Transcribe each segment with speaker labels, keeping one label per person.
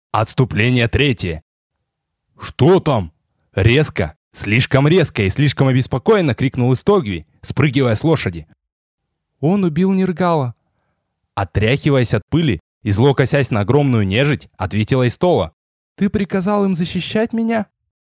Speaker 1: Отступление третье. Что там? Резко, слишком резко и слишком обеспокоенно крикнул Истогви, спрыгивая с лошади.
Speaker 2: Он убил Ниргала.
Speaker 1: Отряхиваясь от пыли и зло косясь на огромную нежить, ответила Истола.
Speaker 2: Ты приказал им защищать меня?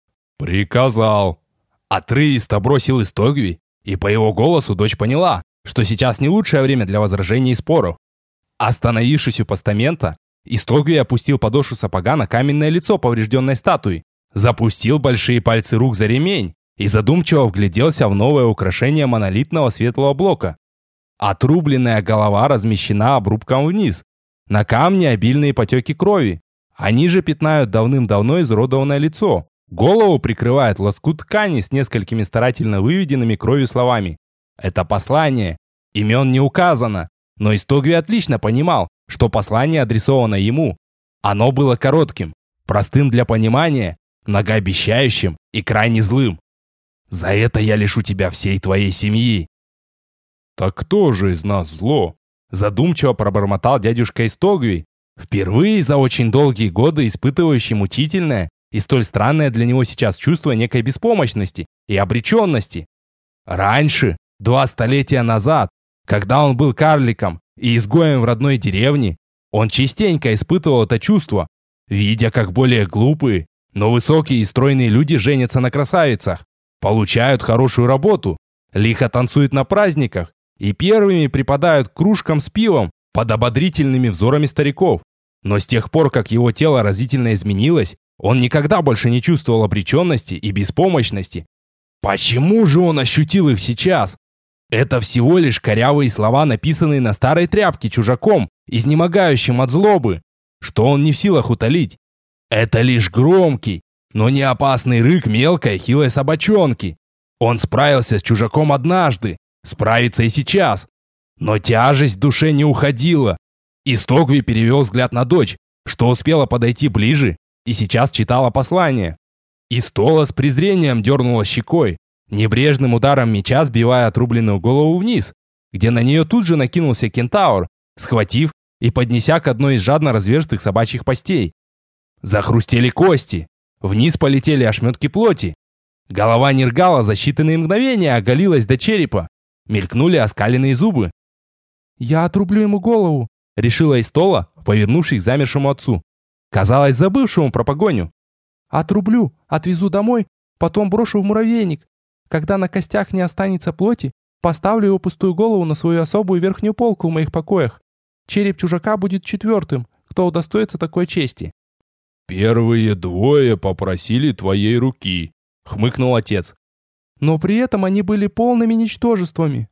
Speaker 1: Приказал. Отрывисто бросил Истогви, и по его голосу дочь поняла, что сейчас не лучшее время для возражений и споров. Остановившись у постамента, Истогви опустил подошву сапога на каменное лицо поврежденной статуи, запустил большие пальцы рук за ремень и задумчиво вгляделся в новое украшение монолитного светлого блока. Отрубленная голова размещена обрубком вниз. На камне обильные потеки крови. Они же пятнают давным-давно изуродованное лицо. Голову прикрывает лоскут ткани с несколькими старательно выведенными кровью словами. Это послание. Имен не указано, но Истогви отлично понимал, что послание адресовано ему. Оно было коротким, простым для понимания, многообещающим и крайне злым. «За это я лишу тебя всей твоей семьи». «Так кто же из нас зло?» Задумчиво пробормотал дядюшка Истогви, впервые за очень долгие годы испытывающий мучительное и столь странное для него сейчас чувство некой беспомощности и обреченности. Раньше, 2 столетия назад, когда он был карликом и изгоем в родной деревне, он частенько испытывал это чувство, видя, как более глупые, но высокие и стройные люди женятся на красавицах, получают хорошую работу, лихо танцуют на праздниках и первыми припадают к кружкам с пивом под ободрительными взорами стариков. Но с тех пор, как его тело разительно изменилось, он никогда больше не чувствовал обреченности и беспомощности. Почему же он ощутил их сейчас? Это всего лишь корявые слова, написанные на старой тряпке чужаком, изнемогающим от злобы, что он не в силах утолить. Это лишь громкий, но не опасный рык мелкой хилой собачонки. Он справился с чужаком однажды, справится и сейчас. Но тяжесть в душе не уходила. Истогви перевел взгляд на дочь, что успела подойти ближе, и сейчас читала послание. Истола с презрением дернула щекой, небрежным ударом меча сбивая отрубленную голову вниз, где на нее тут же накинулся кентавр, схватив и поднеся к одной из жадно разверстых собачьих постей. Захрустели кости, вниз полетели ошметки плоти. Голова Ниргала за считанные мгновения оголилась до черепа, мелькнули оскаленные зубы.
Speaker 2: «Я отрублю ему голову», — решила Истола, повернувшись к замершему отцу. Казалось, забывшему про погоню. «Отрублю, отвезу домой, потом брошу в муравейник. Когда на костях не останется плоти, поставлю его пустую голову на свою особую верхнюю полку в моих покоях. Череп чужака будет 4-м, кто удостоится такой чести».
Speaker 1: «Первые 2 попросили твоей руки», — хмыкнул отец.
Speaker 2: «Но при этом они были полными ничтожествами».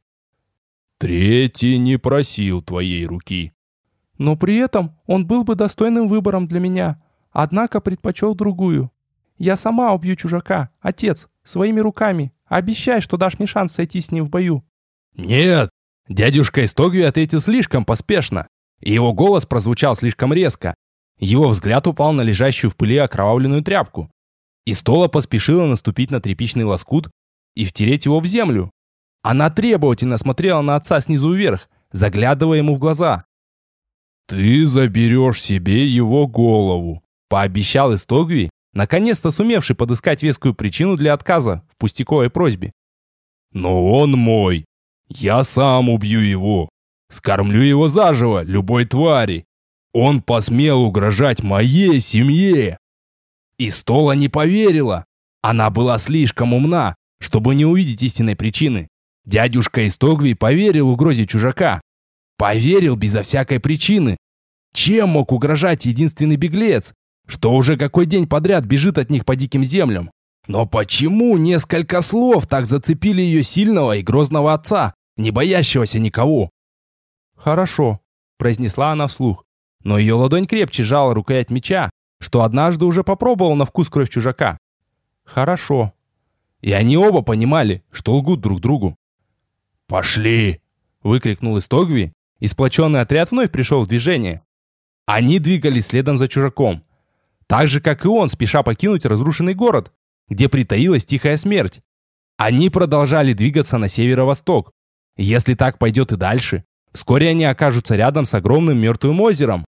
Speaker 1: «3-й не просил твоей руки».
Speaker 2: «Но при этом он был бы достойным выбором для меня, однако предпочел другую. Я сама убью чужака, отец, своими руками. Обещай, что дашь мне шанс сойти с ним в бою».
Speaker 1: «Нет!» Дядюшка Истогви ответил слишком поспешно, и его голос прозвучал слишком резко. Его взгляд упал на лежащую в пыли окровавленную тряпку. Истола поспешила наступить на тряпичный лоскут и втереть его в землю. Она требовательно смотрела на отца снизу вверх, заглядывая ему в глаза. «Ты заберешь себе его голову», — пообещал Истогви, наконец-то сумевший подыскать вескую причину для отказа в пустяковой просьбе. «Но он мой. Я сам убью его. Скормлю его заживо любой твари. Он посмел угрожать моей семье». Истола не поверила. Она была слишком умна, чтобы не увидеть истинной причины. Дядюшка Истогви поверил угрозе чужака. Поверил безо всякой причины. Чем мог угрожать единственный беглец, что уже какой день подряд бежит от них по диким землям? Но почему несколько слов так зацепили ее сильного и грозного отца, не боящегося никого?
Speaker 2: «Хорошо», — произнесла она вслух, но ее ладонь крепче сжала рукоять меча, что однажды уже попробовал на вкус кровь чужака. «Хорошо».
Speaker 1: И они оба понимали, что лгут друг другу. «Пошли!» — выкрикнул Истогви, и сплоченный отряд вновь пришел в движение. Они двигались следом за чужаком, так же, как и он, спеша покинуть разрушенный город, где притаилась тихая смерть. Они продолжали двигаться на северо-восток. Если так пойдет и дальше, вскоре они окажутся рядом с огромным мертвым озером.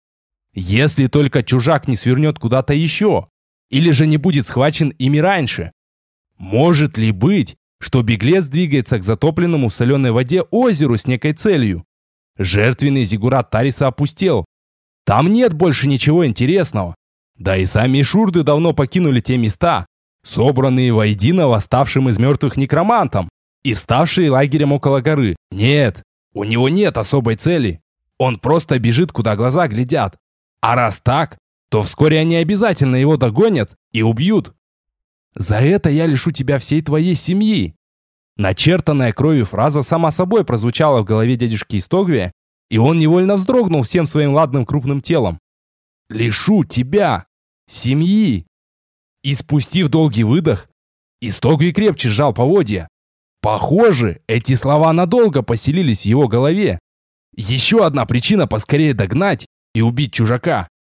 Speaker 1: Если только чужак не свернет куда-то еще, или же не будет схвачен ими раньше. Может ли быть, что беглец двигается к затопленному в соленой воде озеру с некой целью? Жертвенный зиггурат Тариса опустел. Там нет больше ничего интересного. Да и сами шурды давно покинули те места, собранные воедино восставшим из мертвых некромантом и вставшие лагерем около горы. Нет, у него нет особой цели. Он просто бежит, куда глаза глядят. А раз так, то вскоре они обязательно его догонят и убьют. За это я лишу тебя всей твоей семьи. Начертанная кровью фраза сама собой прозвучала в голове дядюшки Истогвия, и он невольно вздрогнул всем своим ладным крупным телом. Лишу тебя семьи. И спустив долгий выдох, Истогвий крепче сжал поводья. Похоже, эти слова надолго поселились в его голове. Еще одна причина поскорее догнать и убить чужака.